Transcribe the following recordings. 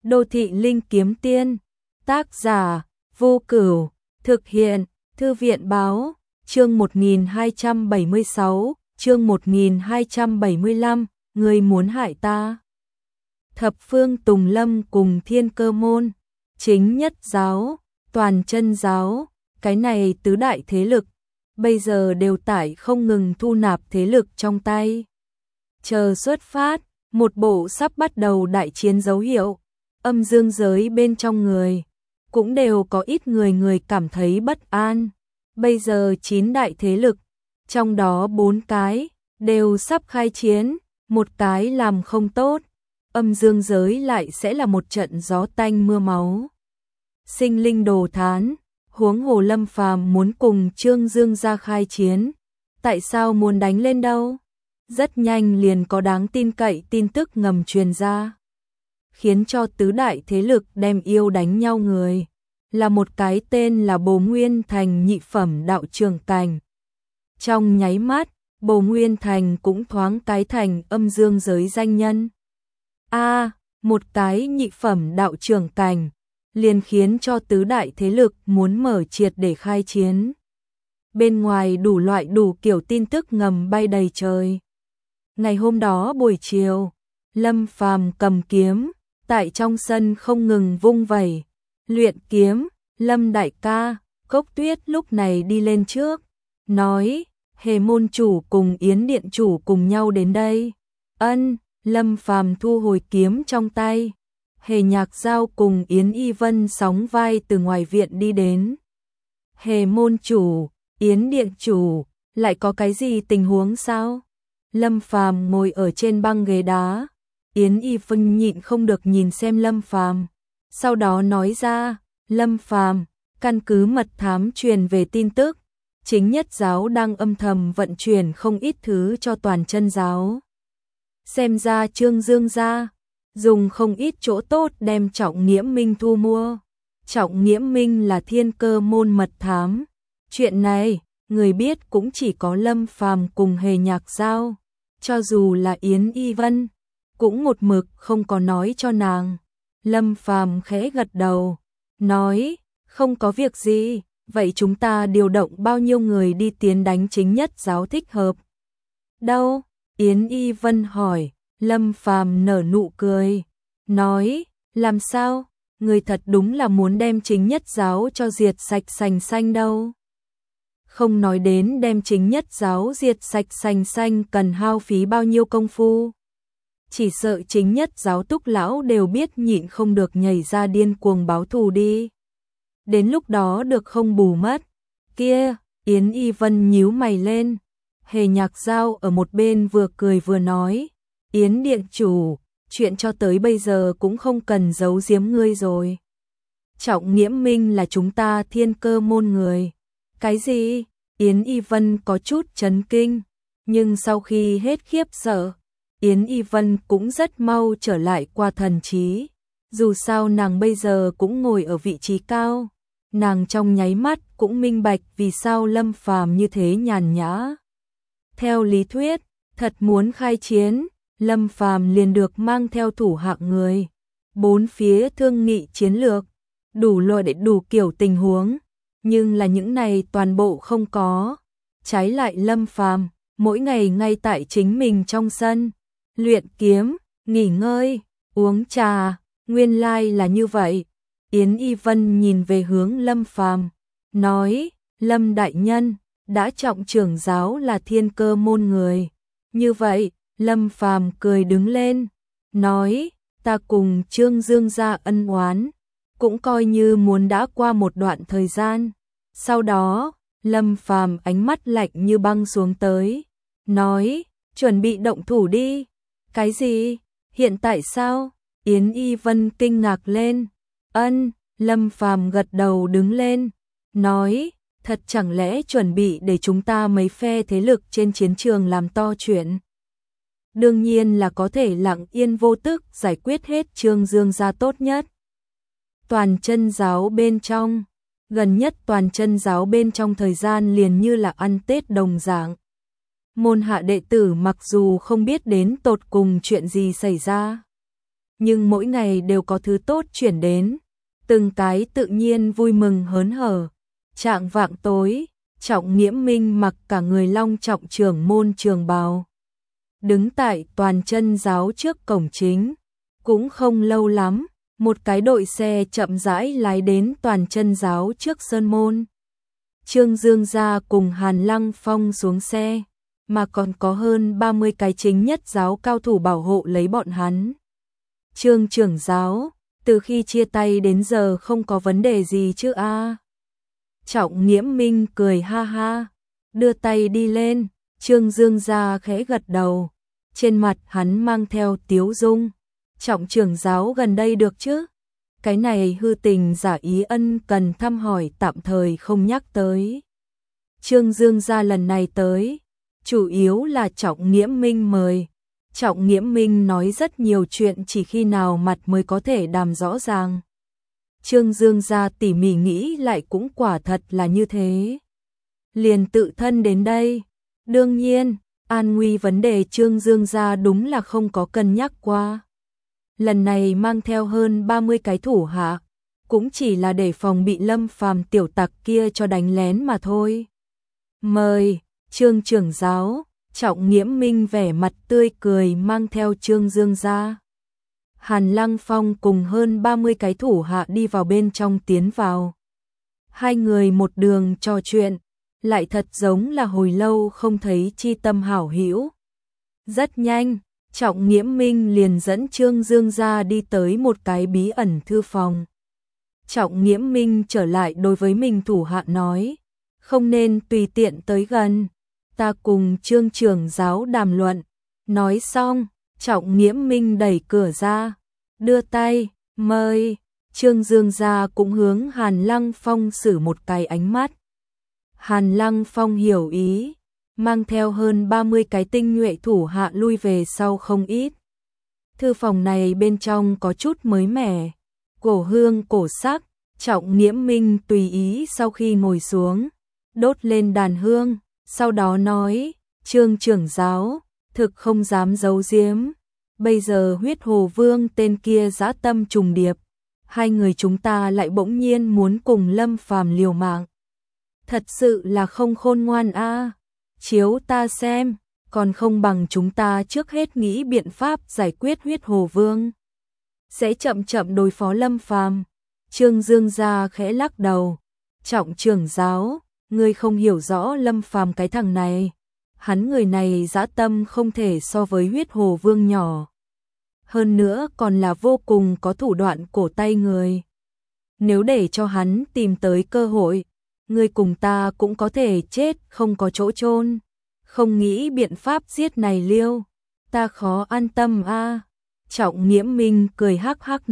Đô thị linh kiếm tiên, tác giả, Vô Cửu, thực hiện, Thư viện báo, chương 1276, chương 1275, người muốn hại ta. Thập phương Tùng Lâm cùng Thiên Cơ Môn, Chính Nhất Giáo, Toàn Chân Giáo, cái này tứ đại thế lực, bây giờ đều tải không ngừng thu nạp thế lực trong tay. Chờ xuất phát, một bộ sắp bắt đầu đại chiến dấu hiệu, âm dương giới bên trong người, cũng đều có ít người cảm thấy bất an. Bây giờ 9 đại thế lực, trong đó 4 cái, đều sắp khai chiến, một cái làm không tốt, âm dương giới lại sẽ là một trận gió tanh mưa máu. Sinh linh đồ thán, huống hồ Lâm Phàm muốn cùng Trương Dương ra khai chiến, tại sao muốn đánh lên đâu? Rất nhanh liền có đáng tin cậy tin tức ngầm truyền ra, khiến cho tứ đại thế lực đem yêu đánh nhau người, là một cái tên là Bồ Nguyên Thành nhị phẩm đạo trường cảnh. Trong nháy mắt, Bồ Nguyên Thành cũng thoáng cái thành âm dương giới danh nhân. Một cái nhị phẩm đạo trường cảnh, liền khiến cho tứ đại thế lực muốn mở triệt để khai chiến. Bên ngoài đủ loại đủ kiểu tin tức ngầm bay đầy trời. Ngày hôm đó buổi chiều, Lâm Phàm cầm kiếm, tại trong sân không ngừng vung vẩy, luyện kiếm. Lâm đại ca, Cốc Tuyết lúc này đi lên trước, nói, Hề môn chủ cùng Yến điện chủ cùng nhau đến đây. Lâm Phàm thu hồi kiếm trong tay. Hề Nhạc Giao cùng Yến Y Vân sóng vai từ ngoài viện đi đến. Hề môn chủ, Yến điện chủ, lại có cái gì tình huống sao? Lâm Phàm ngồi ở trên băng ghế đá. Yến Y Vân nhịn không được nhìn xem Lâm Phàm, sau đó nói ra, Lâm Phàm, căn cứ mật thám truyền về tin tức, Chính Nhất Giáo đang âm thầm vận chuyển không ít thứ cho Toàn Chân Giáo. Xem ra Trương Dương gia dùng không ít chỗ tốt đem Trọng Nghiễm Minh thu mua. Trọng Nghiễm Minh là Thiên Cơ môn mật thám. Chuyện này, người biết cũng chỉ có Lâm Phàm cùng Hề Nhạc Giao, cho dù là Yến Y Vân, cũng một mực không có nói cho nàng. Lâm Phàm khẽ gật đầu, nói, không có việc gì, vậy chúng ta điều động bao nhiêu người đi tiến đánh Chính Nhất Giáo thích hợp? Đâu? Yến Y Vân hỏi. Lâm Phàm nở nụ cười, nói, làm sao? Người thật đúng là muốn đem Chính Nhất Giáo cho diệt sạch sành xanh đâu. Không nói đến đem Chính Nhất Giáo diệt sạch sành xanh cần hao phí bao nhiêu công phu. Chỉ sợ Chính Nhất Giáo túc lão đều biết nhịn không được nhảy ra điên cuồng báo thù đi. Đến lúc đó được không bù mất. Kia, Yến Y Vân nhíu mày lên. Hề Nhạc Giao ở một bên vừa cười vừa nói, Yến điện chủ, chuyện cho tới bây giờ cũng không cần giấu giếm ngươi rồi. Trọng Nghiễm Minh là chúng ta Thiên Cơ môn người. Cái gì? Yến Y Vân có chút chấn kinh, nhưng sau khi hết khiếp sợ, Yến Y Vân cũng rất mau trở lại qua thần trí. Dù sao nàng bây giờ cũng ngồi ở vị trí cao, nàng trong nháy mắt cũng minh bạch vì sao Lâm Phàm như thế nhàn nhã. Theo lý thuyết, thật muốn khai chiến, Lâm Phàm liền được mang theo thủ hạng người, bốn phía thương nghị chiến lược, đủ loại để đủ kiểu tình huống, nhưng là những này toàn bộ không có. Trái lại Lâm Phàm, mỗi ngày ngay tại chính mình trong sân, luyện kiếm, nghỉ ngơi, uống trà, nguyên lai là như vậy. Yến Y Vân nhìn về hướng Lâm Phàm, nói, Lâm đại nhân, đã trọng trưởng giáo là Thiên Cơ môn người. Như vậy, Lâm Phàm cười đứng lên, nói, ta cùng Trương Dương gia ân oán, cũng coi như muốn đã qua một đoạn thời gian. Sau đó, Lâm Phàm ánh mắt lạnh như băng xuống tới, nói, chuẩn bị động thủ đi. Cái gì? Hiện tại sao? Yến Y Vân kinh ngạc lên. Lâm Phàm gật đầu đứng lên, nói, thật chẳng lẽ chuẩn bị để chúng ta mấy phe thế lực trên chiến trường làm to chuyện? Đương nhiên là có thể lặng yên vô tức giải quyết hết Trương Dương gia tốt nhất. Toàn Chân Giáo bên trong, gần nhất Toàn Chân Giáo bên trong thời gian liền như là ăn Tết đồng dạng. Môn hạ đệ tử mặc dù không biết đến tột cùng chuyện gì xảy ra, nhưng mỗi ngày đều có thứ tốt chuyển đến, từng cái tự nhiên vui mừng hớn hở. Trạng vạng tối, Trọng Nghiễm Minh mặc cả người long trọng trưởng môn trường bào, đứng tại Toàn Chân giáo trước cổng chính. Cũng không lâu lắm, một cái đội xe chậm rãi lái đến Toàn Chân giáo trước sơn môn. Trương Dương gia cùng Hàn Lăng Phong xuống xe, mà còn có hơn 30 cái chính nhất giáo cao thủ bảo hộ lấy bọn hắn. Trương trưởng giáo, từ khi chia tay đến giờ không có vấn đề gì chứ a? Trọng Nghiễm Minh cười ha ha, đưa tay đi lên. Trương Dương gia khẽ gật đầu, trên mặt hắn mang theo tiếu dung. Trọng trưởng giáo gần đây được chứ? Cái này hư tình giả ý ân cần thăm hỏi tạm thời không nhắc tới. Trương Dương gia lần này tới, chủ yếu là Trọng Nghiễm Minh mời. Trọng Nghiễm Minh nói rất nhiều chuyện, chỉ khi nào mặt mới có thể đàm rõ ràng. Trương Dương gia tỉ mỉ nghĩ lại cũng quả thật là như thế. Liền tự thân đến đây. Đương nhiên, an nguy vấn đề Trương Dương gia đúng là không có cân nhắc qua. Lần này mang theo hơn 30 cái thủ hạ, cũng chỉ là để phòng bị Lâm Phàm tiểu tặc kia cho đánh lén mà thôi. Mời, Trương trưởng giáo. Trọng Nghiễm Minh vẻ mặt tươi cười mang theo Trương Dương gia. Hàn Lăng Phong cùng hơn 30 cái thủ hạ đi vào bên trong tiến vào. Hai người một đường trò chuyện, lại thật giống là hồi lâu không thấy chi tâm hảo hữu. Rất nhanh, Trọng Nghiễm Minh liền dẫn Trương Dương gia đi tới một cái bí ẩn thư phòng. Trọng Nghiễm Minh trở lại đối với mình thủ hạ nói, không nên tùy tiện tới gần, ta cùng Trương trưởng giáo đàm luận. Nói xong, Trọng Nghiễm Minh đẩy cửa ra, đưa tay, mời. Trương Dương gia cũng hướng Hàn Lăng Phong sử một cái ánh mắt. Hàn Lăng Phong hiểu ý, mang theo hơn 30 cái tinh nhuệ thủ hạ lui về sau không ít. Thư phòng này bên trong có chút mới mẻ, cổ hương cổ sắc. Trọng Nghiễm Minh tùy ý sau khi ngồi xuống, đốt lên đàn hương, sau đó nói, Trương trưởng giáo, thực không dám giấu giếm. Bây giờ Huyết Hồ Vương tên kia dã tâm trùng điệp, hai người chúng ta lại bỗng nhiên muốn cùng Lâm Phàm liều mạng. Thật sự là không khôn ngoan a. Chiếu ta xem, còn không bằng chúng ta trước hết nghĩ biện pháp giải quyết Huyết Hồ Vương, sẽ chậm chậm đối phó Lâm Phàm. Trương Dương gia khẽ lắc đầu, Trọng trưởng giáo, ngươi không hiểu rõ Lâm Phàm cái thằng này. Hắn người này dã tâm không thể so với Huyết Hồ Vương nhỏ. Hơn nữa còn là vô cùng có thủ đoạn cổ tay người. Nếu để cho hắn tìm tới cơ hội, ngươi cùng ta cũng có thể chết không có chỗ chôn. Không nghĩ biện pháp giết này liêu, ta khó an tâm a. Trọng Nghiễm Minh cười hắc hắc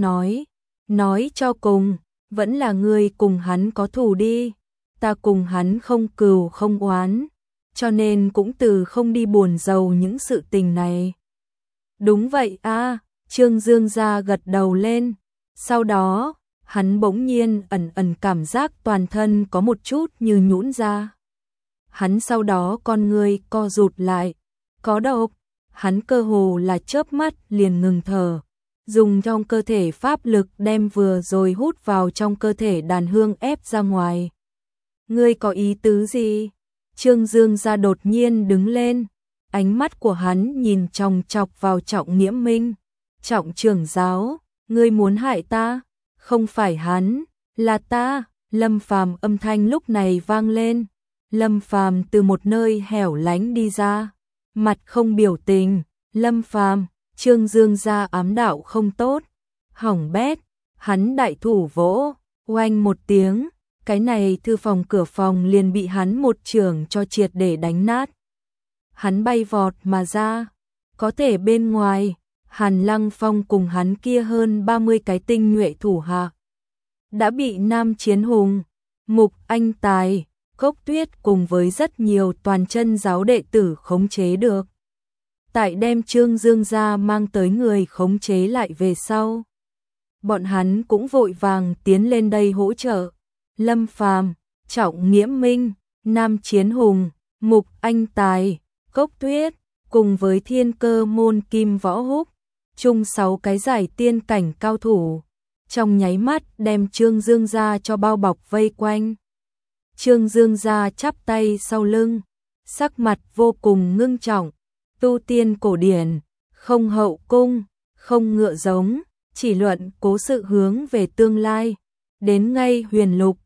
nói cho cùng, vẫn là ngươi cùng hắn có thù đi. Ta cùng hắn không cừu không oán, cho nên cũng từ không đi buồn rầu những sự tình này. Đúng vậy a. Trương Dương gia gật đầu lên. Sau đó, hắn bỗng nhiên ẩn cảm giác toàn thân có một chút như nhũn ra. Hắn sau đó con người co rụt lại, có độc. Hắn cơ hồ là chớp mắt liền ngừng thở, dùng trong cơ thể pháp lực đem vừa rồi hút vào trong cơ thể đàn hương ép ra ngoài. Ngươi có ý tứ gì? Trương Dương gia đột nhiên đứng lên, ánh mắt của hắn nhìn chòng chọc vào Trọng Nghiễm Minh. Trọng trưởng giáo, ngươi muốn hại ta? Không phải hắn, là ta. Lâm Phàm âm thanh lúc này vang lên. Lâm Phàm từ một nơi hẻo lánh đi ra, mặt không biểu tình. Lâm Phàm, Trương Dương gia ám đạo không tốt, hỏng bét. Hắn đại thủ vỗ, oanh một tiếng, cái này thư phòng cửa phòng liền bị hắn một chưởng cho triệt để đánh nát. Hắn bay vọt mà ra, có thể bên ngoài, Hàn Lăng Phong cùng hắn kia hơn 30 cái tinh nhuệ thủ hạ đã bị Nam Chiến Hùng, Mục Anh Tài, Cốc Tuyết cùng với rất nhiều Toàn Chân giáo đệ tử khống chế được. Tại đem Trương Dương gia mang tới người khống chế lại về sau, bọn hắn cũng vội vàng tiến lên đây hỗ trợ. Lâm Phàm, Trọng Nghiễm Minh, Nam Chiến Hùng, Mục Anh Tài, Cốc Tuyết cùng với Thiên Cơ môn Kim Võ Húc chung 6 cái giải tiên cảnh cao thủ, trong nháy mắt đem Trương Dương gia cho bao bọc vây quanh. Trương Dương gia chắp tay sau lưng, sắc mặt vô cùng ngưng trọng, tu tiên cổ điển, không hậu cung, không ngựa giống, chỉ luận cố sự hướng về tương lai, đến ngay huyền lục,